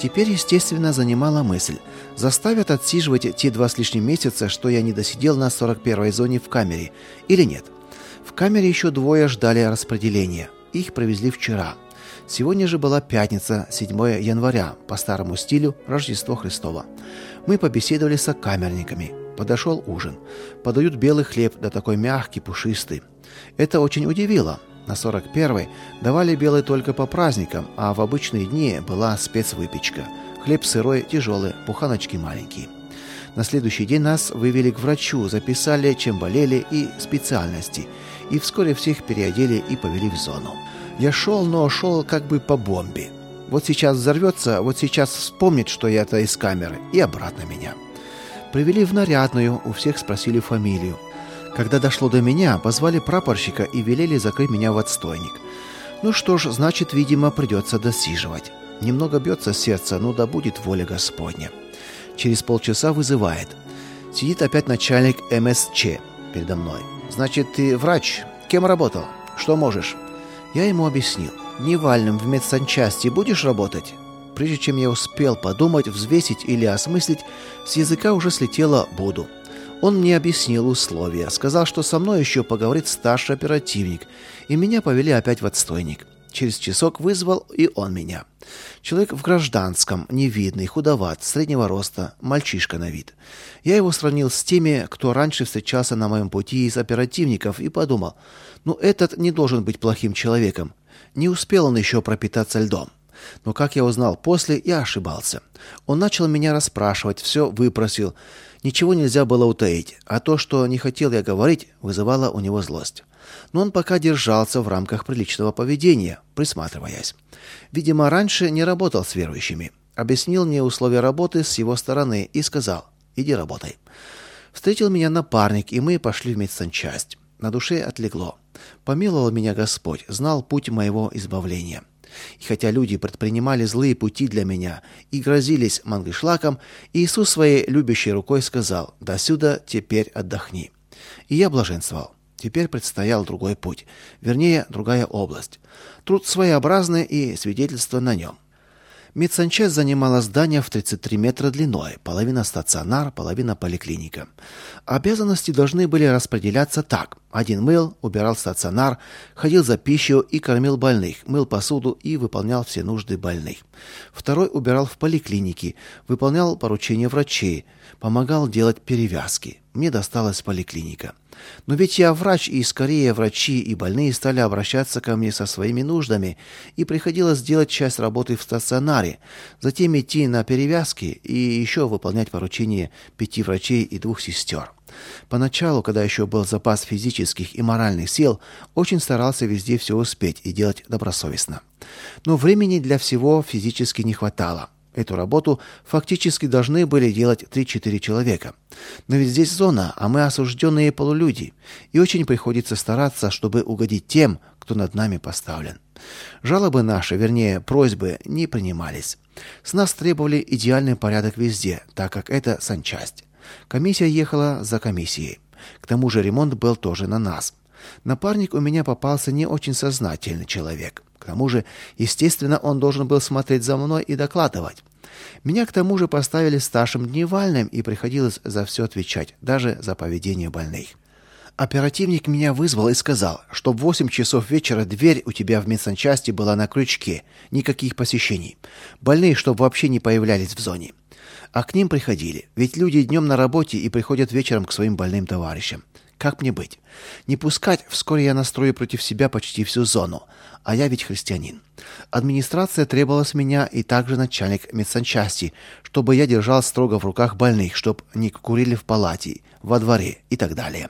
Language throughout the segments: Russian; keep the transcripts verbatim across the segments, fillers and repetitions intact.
Теперь, естественно, занимала мысль, заставят отсиживать те два с лишним месяца, что я не досидел на сорок первой зоне в камере, или нет. В камере еще двое ждали распределения. Их провезли вчера. Сегодня же была пятница, седьмое января, по старому стилю Рождество Христово. Мы побеседовали с сокамерниками. Подошел ужин. Подают белый хлеб, да такой мягкий, пушистый. Это очень удивило. На сорок первой давали белый только по праздникам, а в обычные дни была спецвыпечка. Хлеб сырой, тяжелый, буханочки маленькие. На следующий день нас вывели к врачу, записали, чем болели и специальности. И вскоре всех переодели и повели в зону. Я шел, но шел как бы по бомбе. Вот сейчас взорвется, вот сейчас вспомнит, что я-то из камеры, и обратно меня. Привели в нарядную, у всех спросили фамилию. Когда дошло до меня, позвали прапорщика и велели закрыть меня в отстойник. Ну что ж, значит, видимо, придется досиживать. Немного бьется сердце, ну да будет воля Господня. Через полчаса вызывает. Сидит опять начальник эм эс че передо мной. Значит, ты врач? Кем работал? Что можешь? Я ему объяснил. Дневальным в медсанчасти будешь работать? Прежде чем я успел подумать, взвесить или осмыслить, с языка уже слетело «буду». Он мне объяснил условия, сказал, что со мной еще поговорит старший оперативник, и меня повели опять в отстойник. Через часок вызвал и он меня. Человек в гражданском, невидный, худоват, среднего роста, мальчишка на вид. Я его сравнил с теми, кто раньше встречался на моем пути из оперативников, и подумал, ну этот не должен быть плохим человеком. Не успел он еще пропитаться льдом. Но, как я узнал после, я ошибался. Он начал меня расспрашивать, все выпросил. Ничего нельзя было утаить, а то, что не хотел я говорить, вызывало у него злость. Но он пока держался в рамках приличного поведения, присматриваясь. Видимо, раньше не работал с верующими. Объяснил мне условия работы с его стороны и сказал: «Иди работай». Встретил меня напарник, и мы пошли в медсанчасть. На душе отлегло. Помиловал меня Господь, знал путь моего избавления. И хотя люди предпринимали злые пути для меня и грозились мангышлаком, Иисус своей любящей рукой сказал: «Досюда теперь отдохни». И я блаженствовал. Теперь предстоял другой путь, вернее, другая область. Труд своеобразный и свидетельство на нем. Медсанчасть занимала здание в тридцать три метра длиной, половина стационар, половина поликлиника. Обязанности должны были распределяться так. Один мыл, убирал стационар, ходил за пищей и кормил больных, мыл посуду и выполнял все нужды больных. Второй убирал в поликлинике, выполнял поручения врачей, помогал делать перевязки. Мне досталась поликлиника. Но ведь я врач, и скорее врачи и больные стали обращаться ко мне со своими нуждами, и приходилось делать часть работы в стационаре, затем идти на перевязки и еще выполнять поручения пяти врачей и двух сестер. Поначалу, когда еще был запас физических и моральных сил, очень старался везде все успеть и делать добросовестно. Но времени для всего физически не хватало. Эту работу фактически должны были делать три-четыре человека. Но ведь здесь зона, а мы осужденные полулюди, и очень приходится стараться, чтобы угодить тем, кто над нами поставлен. Жалобы наши, вернее, просьбы, не принимались. С нас требовали идеальный порядок везде, так как это санчасть. Комиссия ехала за комиссией. К тому же ремонт был тоже на нас. Напарник у меня попался не очень сознательный человек. К тому же, естественно, он должен был смотреть за мной и докладывать. Меня к тому же поставили старшим дневальным, и приходилось за все отвечать, даже за поведение больных. Оперативник меня вызвал и сказал, что в восемь часов вечера дверь у тебя в медсанчасти была на крючке, никаких посещений. Больные, чтобы вообще не появлялись в зоне. А к ним приходили, ведь люди днем на работе и приходят вечером к своим больным товарищам. Как мне быть? Не пускать, вскоре я настрою против себя почти всю зону. А я ведь христианин. Администрация требовала с меня и также начальник медсанчасти, чтобы я держал строго в руках больных, чтоб не курили в палате, во дворе и так далее.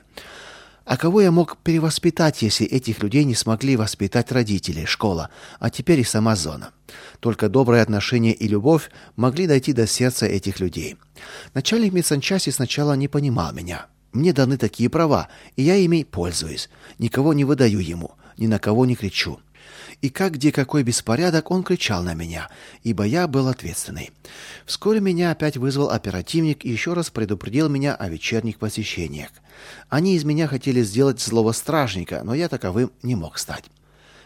А кого я мог перевоспитать, если этих людей не смогли воспитать родители, школа, а теперь и сама зона? Только доброе отношение и любовь могли дойти до сердца этих людей. Начальник медсанчасти сначала не понимал меня. Мне даны такие права, и я ими пользуюсь. Никого не выдаю ему, ни на кого не кричу. И как где какой беспорядок, он кричал на меня, ибо я был ответственный. Вскоре меня опять вызвал оперативник и еще раз предупредил меня о вечерних посещениях. Они из меня хотели сделать злого стражника, но я таковым не мог стать.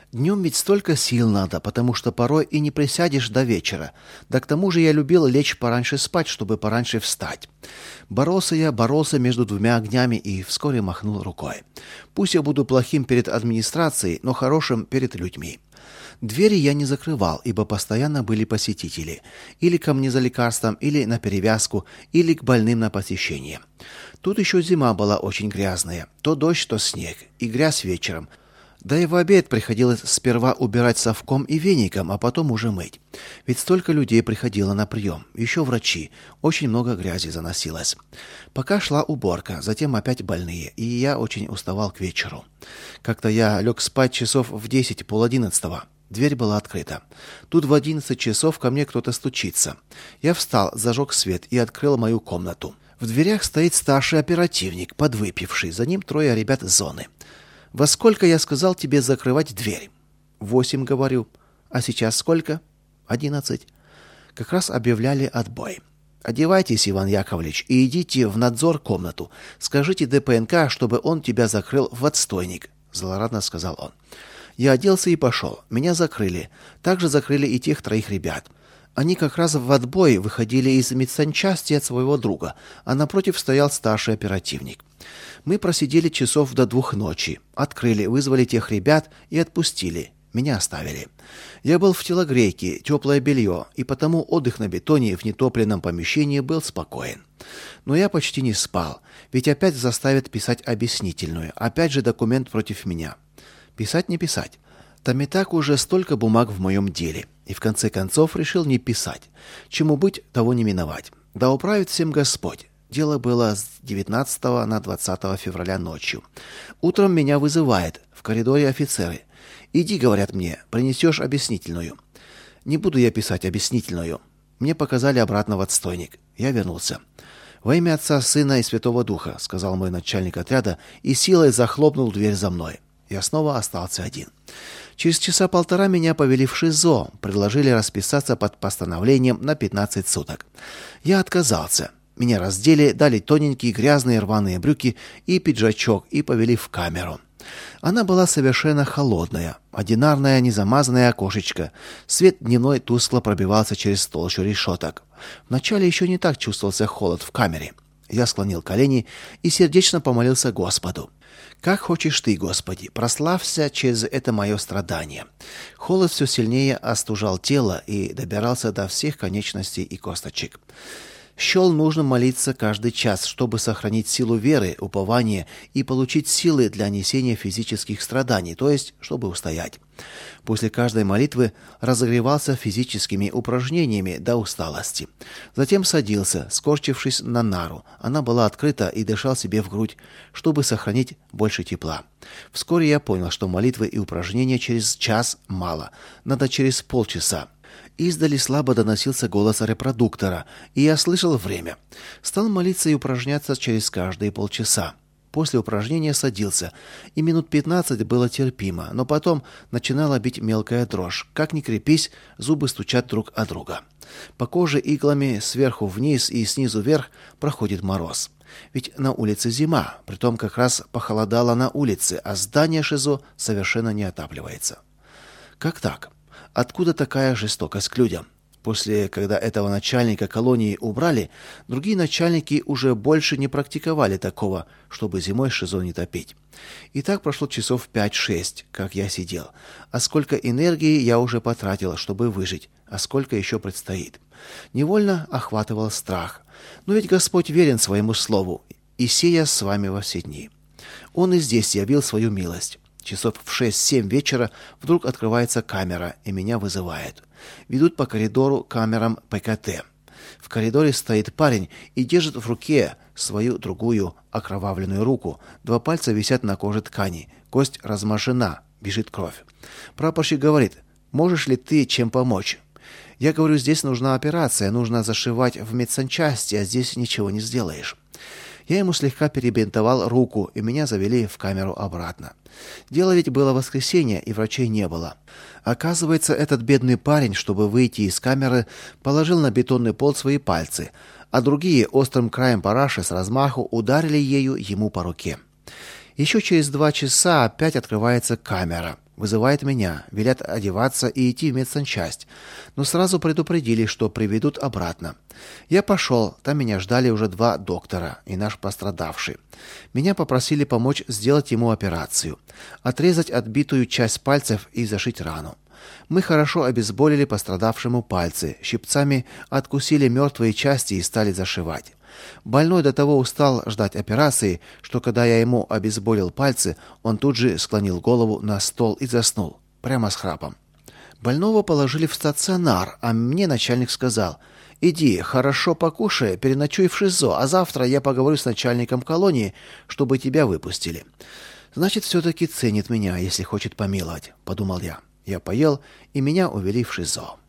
Днем ведь столько сил надо, потому что порой и не присядешь до вечера. Да к тому же я любил лечь пораньше спать, чтобы пораньше встать. Боролся я, боролся между двумя огнями и вскоре махнул рукой. Пусть я буду плохим перед администрацией, но хорошим перед людьми. Двери я не закрывал, ибо постоянно были посетители. Или ко мне за лекарством, или на перевязку, или к больным на посещение. Тут еще зима была очень грязная. То дождь, то снег. И грязь вечером. Да и в обед приходилось сперва убирать совком и веником, а потом уже мыть. Ведь столько людей приходило на прием. Еще врачи. Очень много грязи заносилось. Пока шла уборка, затем опять больные, и я очень уставал к вечеру. Как-то я лег спать часов в десять, пол одиннадцатого. Дверь была открыта. Тут в одиннадцать часов ко мне кто-то стучится. Я встал, зажег свет и открыл мою комнату. В дверях стоит старший оперативник, подвыпивший. За ним трое ребят с зоны. «Во сколько я сказал тебе закрывать дверь?» «Восемь, говорю». «А сейчас сколько?» «Одиннадцать». Как раз объявляли отбой. «Одевайтесь, Иван Яковлевич, и идите в надзор комнату. Скажите ДПНК, чтобы он тебя закрыл в отстойник», — злорадно сказал он. Я оделся и пошел. Меня закрыли. Также закрыли и тех троих ребят. Они как раз в отбой выходили из медсанчасти от своего друга, а напротив стоял старший оперативник. Мы просидели часов до двух ночи. Открыли, вызвали тех ребят и отпустили. Меня оставили. Я был в телогрейке, теплое белье, и потому отдых на бетоне в нетопленном помещении был спокоен. Но я почти не спал, ведь опять заставят писать объяснительную, опять же документ против меня. Писать не писать. Там и так уже столько бумаг в моем деле. И в конце концов решил не писать. Чему быть, того не миновать. Да управит всем Господь. Дело было с девятнадцатого на двадцатое февраля ночью. Утром меня вызывает в коридоре офицеры. «Иди, — говорят мне, — принесешь объяснительную». Не буду я писать объяснительную. Мне показали обратно в отстойник. Я вернулся. «Во имя Отца, Сына и Святого Духа», — сказал мой начальник отряда, и силой захлопнул дверь за мной. Я снова остался один. Через часа полтора меня повели в ШИЗО, предложили расписаться под постановлением на пятнадцать суток. Я отказался. Меня раздели, дали тоненькие грязные рваные брюки и пиджачок и повели в камеру. Она была совершенно холодная, одинарное незамазанное окошечко. Свет дневной тускло пробивался через толщу решеток. Вначале еще не так чувствовался холод в камере. Я склонил колени и сердечно помолился Господу. «Как хочешь ты, Господи, прославься через это мое страдание». Холод все сильнее остужал тело и добирался до всех конечностей и косточек. Счел нужно молиться каждый час, чтобы сохранить силу веры, упования и получить силы для несения физических страданий, то есть, чтобы устоять. После каждой молитвы разогревался физическими упражнениями до усталости. Затем садился, скорчившись на нару. Она была открыта и дышал себе в грудь, чтобы сохранить больше тепла. Вскоре я понял, что молитвы и упражнения через час мало, надо через полчаса. Издали слабо доносился голос репродуктора, и я слышал время. Стал молиться и упражняться через каждые полчаса. После упражнения садился, и минут пятнадцать было терпимо, но потом начинала бить мелкая дрожь. Как ни крепись, зубы стучат друг о друга. По коже иглами сверху вниз и снизу вверх проходит мороз. Ведь на улице зима, притом как раз похолодало на улице, а здание ШИЗО совершенно не отапливается. Как так? Откуда такая жестокость к людям? После, когда этого начальника колонии убрали, другие начальники уже больше не практиковали такого, чтобы зимой ШИЗО не топить. И так прошло часов пять-шесть, как я сидел. А сколько энергии я уже потратил, чтобы выжить, а сколько еще предстоит. Невольно охватывал страх. Но ведь Господь верен своему слову, и сея с вами во все дни. Он и здесь явил свою милость. Часов в шесть-семь вечера вдруг открывается камера, и меня вызывают. Ведут по коридору камерам ПКТ. В коридоре стоит парень и держит в руке свою другую окровавленную руку. Два пальца висят на коже ткани. Кость размашена, бежит кровь. Прапорщик говорит: «Можешь ли ты чем помочь?» Я говорю: «Здесь нужна операция, нужно зашивать в медсанчасти, а здесь ничего не сделаешь». Я ему слегка перебинтовал руку, и меня завели в камеру обратно. Дело ведь было воскресенье, и врачей не было. Оказывается, этот бедный парень, чтобы выйти из камеры, положил на бетонный пол свои пальцы, а другие острым краем параши с размаху ударили ею ему по руке. Еще через два часа опять открывается камера. Вызывает меня, велят одеваться и идти в медсанчасть, но сразу предупредили, что приведут обратно. Я пошел, там меня ждали уже два доктора и наш пострадавший. Меня попросили помочь сделать ему операцию, отрезать отбитую часть пальцев и зашить рану. Мы хорошо обезболили пострадавшему пальцы, щипцами откусили мертвые части и стали зашивать. Больной до того устал ждать операции, что когда я ему обезболил пальцы, он тут же склонил голову на стол и заснул, прямо с храпом. Больного положили в стационар, а мне начальник сказал: «Иди, хорошо покушай, переночуй в ШИЗО, а завтра я поговорю с начальником колонии, чтобы тебя выпустили». Значит, все-таки ценит меня, если хочет помиловать, подумал я. Я поел, и меня увели в ШИЗО.